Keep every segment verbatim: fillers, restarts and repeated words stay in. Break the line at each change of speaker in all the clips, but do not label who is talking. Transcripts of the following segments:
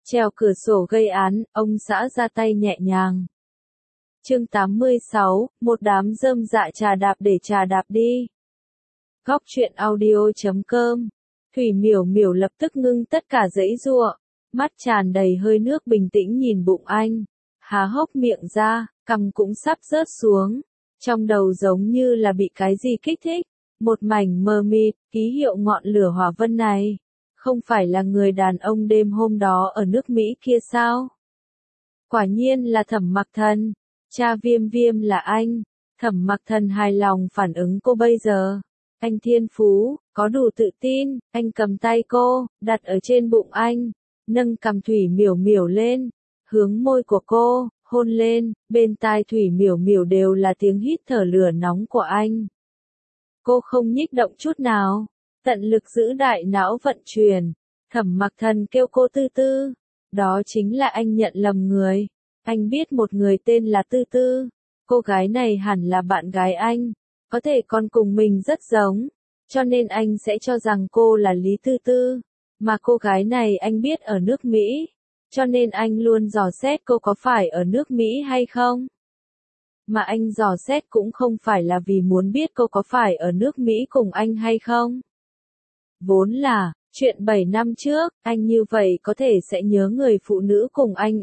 Trèo cửa sổ gây án, ông xã ra tay nhẹ nhàng. Chương tám mươi sáu, một đám rơm dạ trà đạp để trà đạp đi. Góc truyện audio chấm com. Thủy Miểu Miểu lập tức ngưng tất cả giãy giụa, mắt tràn đầy hơi nước bình tĩnh nhìn bụng anh, há hốc miệng ra, cằm cũng sắp rớt xuống, trong đầu giống như là bị cái gì kích thích, một mảnh mờ mịt, ký hiệu ngọn lửa hỏa vân này, không phải là người đàn ông đêm hôm đó ở nước Mỹ kia sao? Quả nhiên là Thẩm Mặc Thần, cha Viêm Viêm là anh. Thẩm Mặc Thần hài lòng phản ứng cô bây giờ. Anh thiên phú, có đủ tự tin, anh cầm tay cô, đặt ở trên bụng anh, nâng cằm Thủy Miểu Miểu lên, hướng môi của cô, hôn lên, bên tai Thủy Miểu Miểu đều là tiếng hít thở lửa nóng của anh. Cô không nhích động chút nào, tận lực giữ đại não vận chuyển. Thẩm Mặc Thần kêu cô Tư Tư, đó chính là anh nhận lầm người. Anh biết một người tên là Tư Tư, cô gái này hẳn là bạn gái anh, có thể còn cùng mình rất giống, cho nên anh sẽ cho rằng cô là Lý Tư Tư, mà cô gái này anh biết ở nước Mỹ, cho nên anh luôn dò xét cô có phải ở nước Mỹ hay không. Mà anh dò xét cũng không phải là vì muốn biết cô có phải ở nước Mỹ cùng anh hay không. Vốn là, chuyện bảy năm trước, anh như vậy có thể sẽ nhớ người phụ nữ cùng anh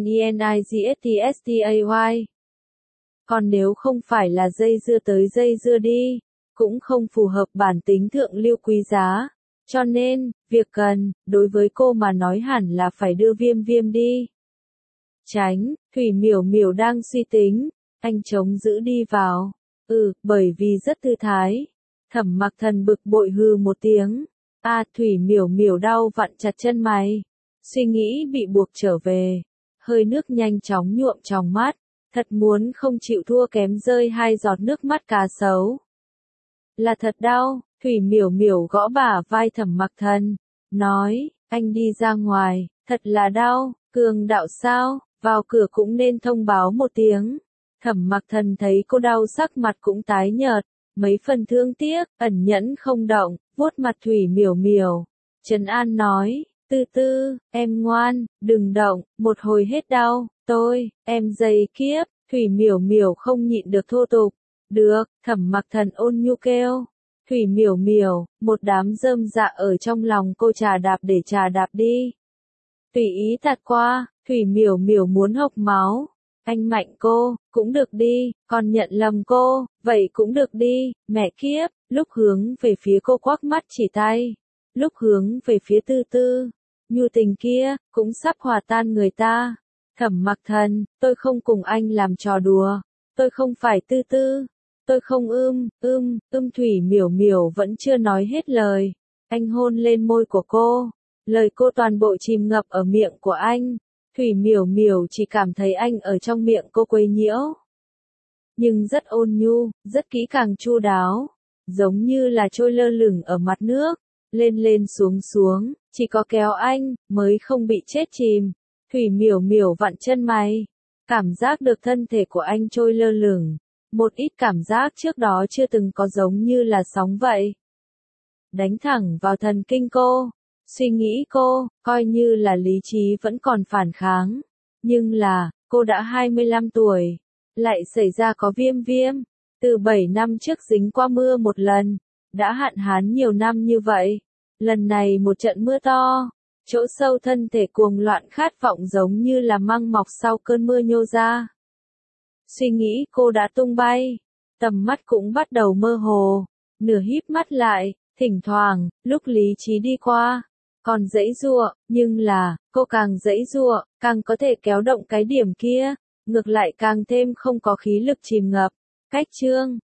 Onenigststsay. Còn nếu không phải là dây dưa tới dây dưa đi, cũng không phù hợp bản tính thượng lưu quý giá. Cho nên, việc cần, đối với cô mà nói hẳn là phải đưa Viêm Viêm đi. Tránh, Thủy Miểu Miểu đang suy tính, anh chống giữ đi vào. Ừ, bởi vì rất thư thái. Thẩm Mặc Thần bực bội hừ một tiếng. À, Thủy Miểu Miểu đau vặn chặt chân mày. Suy nghĩ bị buộc trở về. Hơi nước nhanh chóng nhuộm trong mắt. Thật muốn không chịu thua kém rơi hai giọt nước mắt cá sấu. Là thật đau, Thủy Miểu Miểu gõ bả vai Thẩm Mặc Thần. Nói, anh đi ra ngoài, thật là đau, cường đạo sao, vào cửa cũng nên thông báo một tiếng. Thẩm Mặc Thần thấy cô đau sắc mặt cũng tái nhợt, mấy phần thương tiếc, ẩn nhẫn không động, vuốt mặt Thủy Miểu Miểu. Trấn An nói, Tư Tư, em ngoan, đừng động, một hồi hết đau, tôi, em dày kiếp, Thủy Miểu Miểu không nhịn được thô tục. Được, Thẩm Mặc Thần ôn nhu kêu. Thủy Miểu Miểu, một đám rơm dạ ở trong lòng cô trà đạp để trà đạp đi. Tùy ý tạt qua, Thủy Miểu Miểu muốn hộc máu. Anh mạnh cô, cũng được đi, còn nhận lầm cô, vậy cũng được đi, mẹ kiếp, lúc hướng về phía cô quắc mắt chỉ tay, lúc hướng về phía Tư Tư, nhu tình kia, cũng sắp hòa tan người ta. Thẩm Mặc Thần, tôi không cùng anh làm trò đùa, tôi không phải Tư Tư, tôi không ưm, ưm, ưm Thủy Miểu Miểu vẫn chưa nói hết lời, anh hôn lên môi của cô, lời cô toàn bộ chìm ngập ở miệng của anh. Thủy Miểu Miểu chỉ cảm thấy anh ở trong miệng cô quấy nhiễu. Nhưng rất ôn nhu, rất kỹ càng chu đáo. Giống như là trôi lơ lửng ở mặt nước. Lên lên xuống xuống, chỉ có kéo anh, mới không bị chết chìm. Thủy Miểu Miểu vặn chân mày. Cảm giác được thân thể của anh trôi lơ lửng. Một ít cảm giác trước đó chưa từng có giống như là sóng vậy. Đánh thẳng vào thần kinh cô. Suy nghĩ cô, coi như là lý trí vẫn còn phản kháng. Nhưng là, cô đã hai mươi lăm tuổi. Lại xảy ra có Viêm Viêm. Từ bảy năm trước dính qua mưa một lần. Đã hạn hán nhiều năm như vậy. Lần này một trận mưa to. Chỗ sâu thân thể cuồng loạn khát vọng giống như là măng mọc sau cơn mưa nhô ra. Suy nghĩ cô đã tung bay. Tầm mắt cũng bắt đầu mơ hồ. Nửa híp mắt lại, thỉnh thoảng, lúc lý trí đi qua. Còn giãy giụa, nhưng là, cô càng giãy giụa, càng có thể kéo động cái điểm kia, ngược lại càng thêm không có khí lực chìm ngập. Cách chương